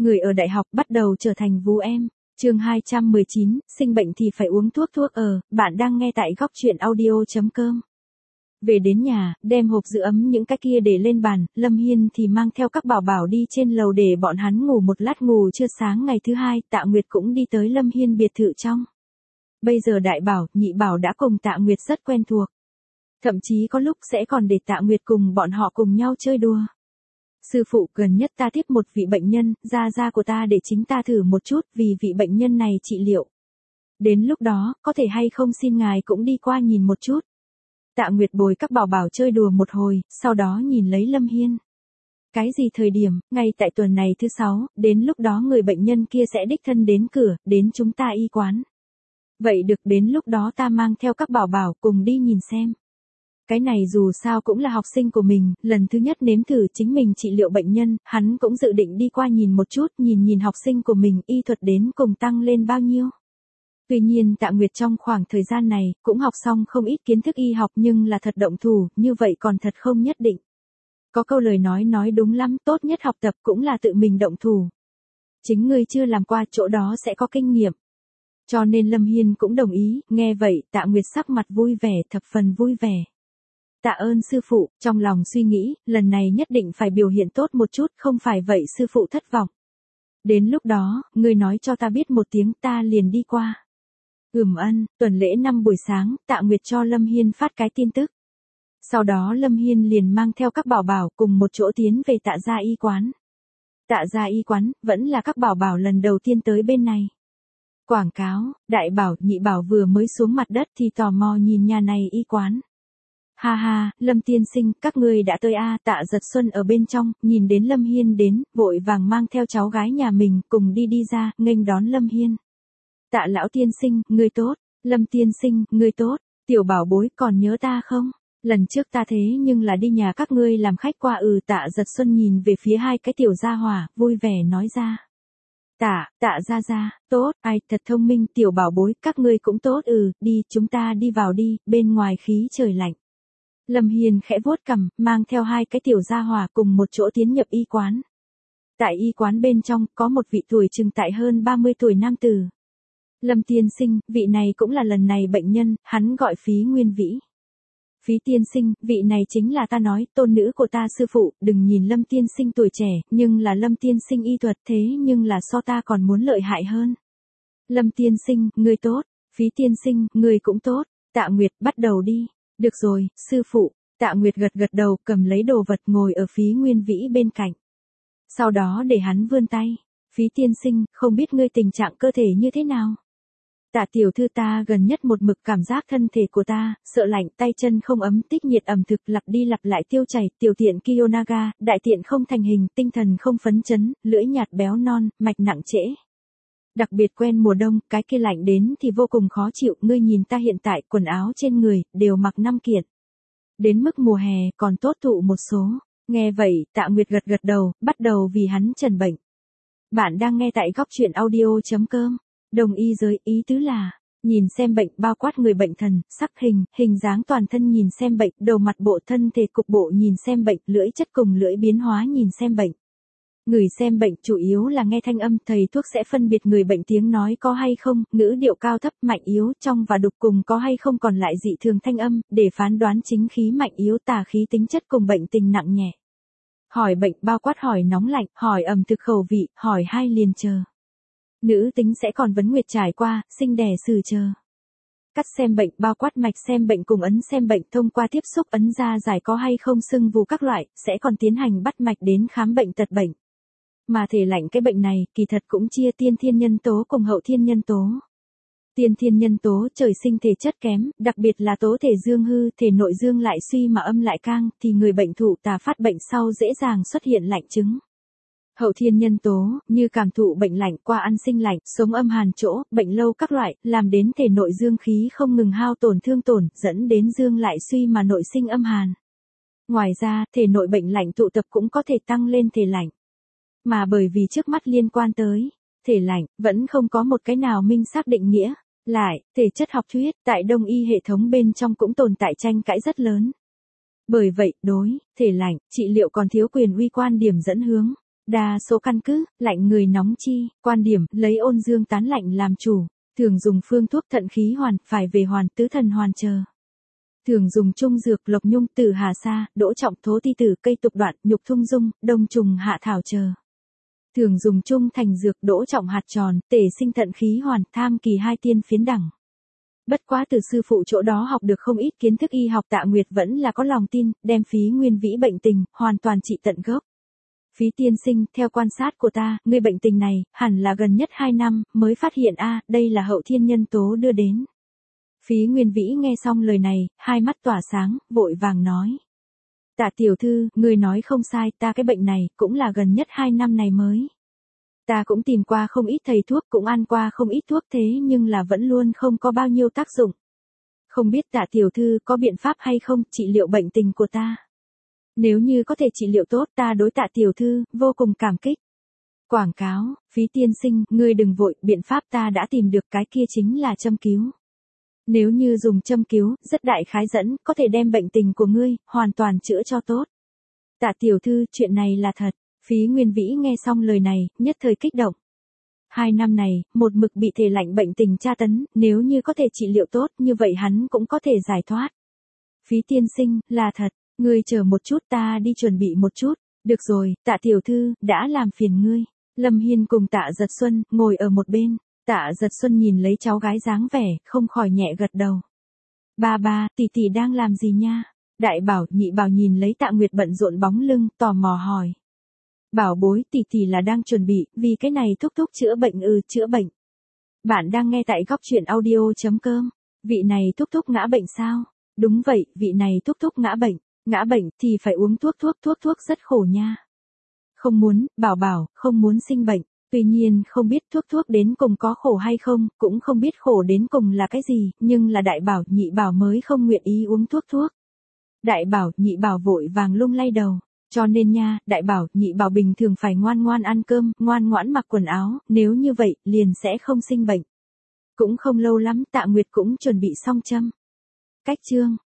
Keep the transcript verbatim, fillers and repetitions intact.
Người ở đại học bắt đầu trở thành vú em. Chương hai trăm mười chín, sinh bệnh thì phải uống thuốc thuốc ở, bạn đang nghe tại góc truyện audio chấm com. Về đến nhà, đem hộp giữ ấm những cái kia để lên bàn, Lâm Hiên thì mang theo các bảo bảo đi trên lầu để bọn hắn ngủ một lát. Ngủ trưa sáng ngày thứ hai, Tạ Nguyệt cũng đi tới Lâm Hiên biệt thự trong. Bây giờ đại bảo, nhị bảo đã cùng Tạ Nguyệt rất quen thuộc. Thậm chí có lúc sẽ còn để Tạ Nguyệt cùng bọn họ cùng nhau chơi đùa. Sư phụ, gần nhất ta tiếp một vị bệnh nhân, ra ra của ta để chính ta thử một chút vì vị bệnh nhân này trị liệu. Đến lúc đó, có thể hay không xin ngài cũng đi qua nhìn một chút. Tạ Nguyệt bồi các bảo bảo chơi đùa một hồi, sau đó nhìn lấy Lâm Hiên. Cái gì thời điểm, ngay tại tuần này thứ sáu, đến lúc đó người bệnh nhân kia sẽ đích thân đến cửa, đến chúng ta y quán. Vậy được, đến lúc đó ta mang theo các bảo bảo cùng đi nhìn xem. Cái này dù sao cũng là học sinh của mình, lần thứ nhất nếm thử chính mình trị liệu bệnh nhân, hắn cũng dự định đi qua nhìn một chút, nhìn nhìn học sinh của mình y thuật đến cùng tăng lên bao nhiêu. Tuy nhiên Tạ Nguyệt trong khoảng thời gian này, cũng học xong không ít kiến thức y học nhưng là thật động thủ, như vậy còn thật không nhất định. Có câu lời nói nói đúng lắm, tốt nhất học tập cũng là tự mình động thủ. Chính ngươi chưa làm qua chỗ đó sẽ có kinh nghiệm. Cho nên Lâm Hiên cũng đồng ý, nghe vậy Tạ Nguyệt sắc mặt vui vẻ, thập phần vui vẻ. Tạ ơn sư phụ, trong lòng suy nghĩ, lần này nhất định phải biểu hiện tốt một chút, không phải vậy sư phụ thất vọng. Đến lúc đó, ngươi nói cho ta biết một tiếng, ta liền đi qua. Ừm ân, tuần lễ năm buổi sáng, Tạ Nguyệt cho Lâm Hiên phát cái tin tức. Sau đó Lâm Hiên liền mang theo các bảo bảo cùng một chỗ tiến về Tạ gia y quán. Tạ gia y quán, vẫn là các bảo bảo lần đầu tiên tới bên này. Quảng cáo, đại bảo, nhị bảo vừa mới xuống mặt đất thì tò mò nhìn nhà này y quán. Ha ha, Lâm tiên sinh, các ngươi đã tới a à, Tạ Giật Xuân ở bên trong, nhìn đến Lâm Hiên đến, vội vàng mang theo cháu gái nhà mình, cùng đi đi ra, nghênh đón Lâm Hiên. Tạ lão tiên sinh, ngươi tốt, Lâm tiên sinh, ngươi tốt, tiểu bảo bối còn nhớ ta không? Lần trước ta thế nhưng là đi nhà các ngươi làm khách qua. Ừ, Tạ Giật Xuân nhìn về phía hai cái tiểu gia hỏa, vui vẻ nói ra. Tạ, Tạ gia gia, tốt, ai, thật thông minh, tiểu bảo bối, các ngươi cũng tốt. Ừ, đi, chúng ta đi vào đi, bên ngoài khí trời lạnh. Lâm Hiên khẽ vuốt cằm, mang theo hai cái tiểu gia hỏa cùng một chỗ tiến nhập y quán. Tại y quán bên trong, có một vị tuổi chừng tại hơn ba mươi tuổi nam tử. Lâm tiên sinh, vị này cũng là lần này bệnh nhân, hắn gọi Phí Nguyên Vĩ. Phí tiên sinh, vị này chính là ta nói, tôn nữ của ta sư phụ, đừng nhìn Lâm tiên sinh tuổi trẻ, nhưng là Lâm tiên sinh y thuật thế nhưng là so ta còn muốn lợi hại hơn. Lâm tiên sinh, ngươi tốt, Phí tiên sinh, ngươi cũng tốt, Tạ Nguyệt, bắt đầu đi. Được rồi, sư phụ, Tạ Nguyệt gật gật đầu, cầm lấy đồ vật ngồi ở Phí Nguyên Vĩ bên cạnh. Sau đó để hắn vươn tay. Phí tiên sinh, không biết ngươi tình trạng cơ thể như thế nào? Tạ tiểu thư, ta gần nhất một mực cảm giác thân thể của ta, sợ lạnh, tay chân không ấm, tích nhiệt ẩm thực, lặp đi lặp lại tiêu chảy, tiểu tiện Kiyonaga, đại tiện không thành hình, tinh thần không phấn chấn, lưỡi nhạt béo non, mạch nặng trễ. Đặc biệt quen mùa đông, cái kia lạnh đến thì vô cùng khó chịu, ngươi nhìn ta hiện tại, quần áo trên người, đều mặc năm kiện. Đến mức mùa hè, còn tốt thụ một số. Nghe vậy, Tạ Nguyệt gật gật đầu, bắt đầu vì hắn trần bệnh. Bạn đang nghe tại góc truyện audio chấm com. Đồng y giới, ý tứ là, nhìn xem bệnh, bao quát người bệnh thần, sắc hình, hình dáng toàn thân nhìn xem bệnh, đầu mặt bộ thân thể cục bộ nhìn xem bệnh, lưỡi chất cùng lưỡi biến hóa nhìn xem bệnh. Người xem bệnh chủ yếu là nghe thanh âm, thầy thuốc sẽ phân biệt người bệnh tiếng nói có hay không, ngữ điệu cao thấp, mạnh yếu, trong và đục cùng có hay không, còn lại dị thường thanh âm, để phán đoán chính khí mạnh yếu, tà khí tính chất cùng bệnh tình nặng nhẹ. Hỏi bệnh bao quát hỏi nóng lạnh, hỏi ẩm thực khẩu vị, hỏi hai liền chờ. Nữ tính sẽ còn vấn nguyệt trải qua, sinh đẻ xử chờ. Cắt xem bệnh bao quát mạch xem bệnh cùng ấn xem bệnh, thông qua tiếp xúc ấn da giải có hay không sưng vù các loại, sẽ còn tiến hành bắt mạch đến khám bệnh tật bệnh. Mà thể lạnh cái bệnh này, kỳ thật cũng chia tiên thiên nhân tố cùng hậu thiên nhân tố. Tiên thiên nhân tố trời sinh thể chất kém, đặc biệt là tố thể dương hư, thể nội dương lại suy mà âm lại cang, thì người bệnh thụ tà phát bệnh sau dễ dàng xuất hiện lạnh chứng. Hậu thiên nhân tố, như cảm thụ bệnh lạnh qua ăn sinh lạnh, sống âm hàn chỗ, bệnh lâu các loại, làm đến thể nội dương khí không ngừng hao tổn thương tổn, dẫn đến dương lại suy mà nội sinh âm hàn. Ngoài ra, thể nội bệnh lạnh tụ tập cũng có thể tăng lên thể lạnh. Mà bởi vì trước mắt liên quan tới thể lạnh, vẫn không có một cái nào minh xác định nghĩa. Lại, thể chất học thuyết, tại đông y hệ thống bên trong cũng tồn tại tranh cãi rất lớn. Bởi vậy, đối thể lạnh, trị liệu còn thiếu quyền uy quan điểm dẫn hướng. Đa số căn cứ, lạnh người nóng chi, quan điểm, lấy ôn dương tán lạnh làm chủ, thường dùng phương thuốc thận khí hoàn, phải về hoàn, tứ thần hoàn chờ. Thường dùng trung dược lộc nhung, tử hà sa, đỗ trọng, thố ti tử, cây tục đoạn, nhục thung dung, đông trùng hạ thảo chờ. Thường dùng trung thành dược, đỗ trọng hạt tròn, tể sinh thận khí hoàn, tham kỳ hai tiên phiến đẳng. Bất quá từ sư phụ chỗ đó học được không ít kiến thức y học, Tạ Nguyệt vẫn là có lòng tin, đem Phí Nguyên Vĩ bệnh tình, hoàn toàn trị tận gốc. Phí tiên sinh, theo quan sát của ta, ngươi bệnh tình này, hẳn là gần nhất hai năm, mới phát hiện a, đây là hậu thiên nhân tố đưa đến. Phí Nguyên Vĩ nghe xong lời này, hai mắt tỏa sáng, vội vàng nói. Tạ tiểu thư, ngươi nói không sai, ta cái bệnh này, cũng là gần nhất hai năm này mới. Ta cũng tìm qua không ít thầy thuốc, cũng ăn qua không ít thuốc, thế nhưng là vẫn luôn không có bao nhiêu tác dụng. Không biết Tạ tiểu thư có biện pháp hay không trị liệu bệnh tình của ta. Nếu như có thể trị liệu tốt, ta đối Tạ tiểu thư vô cùng cảm kích. Quảng cáo, Phí tiên sinh, ngươi đừng vội, biện pháp ta đã tìm được, cái kia chính là châm cứu. Nếu như dùng châm cứu, rất đại khái dẫn, có thể đem bệnh tình của ngươi hoàn toàn chữa cho tốt. Tạ tiểu thư, chuyện này là thật. Phí Nguyên Vĩ nghe xong lời này, nhất thời kích động. Hai năm này, một mực bị thể lạnh bệnh tình tra tấn, nếu như có thể trị liệu tốt, như vậy hắn cũng có thể giải thoát. Phí tiên sinh, là thật, ngươi chờ một chút, ta đi chuẩn bị một chút. Được rồi, Tạ tiểu thư, đã làm phiền ngươi. Lâm Hiên cùng Tạ Giật Xuân, ngồi ở một bên. Tạ Giật Xuân nhìn lấy cháu gái dáng vẻ, không khỏi nhẹ gật đầu. Ba ba, tỷ tỷ đang làm gì nha? Đại Bảo, Nhị Bảo nhìn lấy Tạ Nguyệt bận rộn bóng lưng, tò mò hỏi. Bảo bối, tỷ tỷ là đang chuẩn bị, vì cái này thúc thúc chữa bệnh ư, chữa bệnh. Bạn đang nghe tại góc truyện audio.com. Vị này thúc thúc ngã bệnh sao? Đúng vậy, vị này thúc thúc ngã bệnh. Ngã bệnh thì phải uống thuốc thuốc thuốc thuốc rất khổ nha. Không muốn, Bảo Bảo, không muốn sinh bệnh. Tuy nhiên không biết thuốc thuốc đến cùng có khổ hay không, cũng không biết khổ đến cùng là cái gì, nhưng là Đại Bảo, Nhị Bảo mới không nguyện ý uống thuốc thuốc. Đại Bảo, Nhị Bảo vội vàng lung lay đầu. Cho nên nha, Đại Bảo, Nhị Bảo bình thường phải ngoan ngoan ăn cơm, ngoan ngoãn mặc quần áo, nếu như vậy, liền sẽ không sinh bệnh. Cũng không lâu lắm, Tạ Nguyệt cũng chuẩn bị xong châm. Cách chương.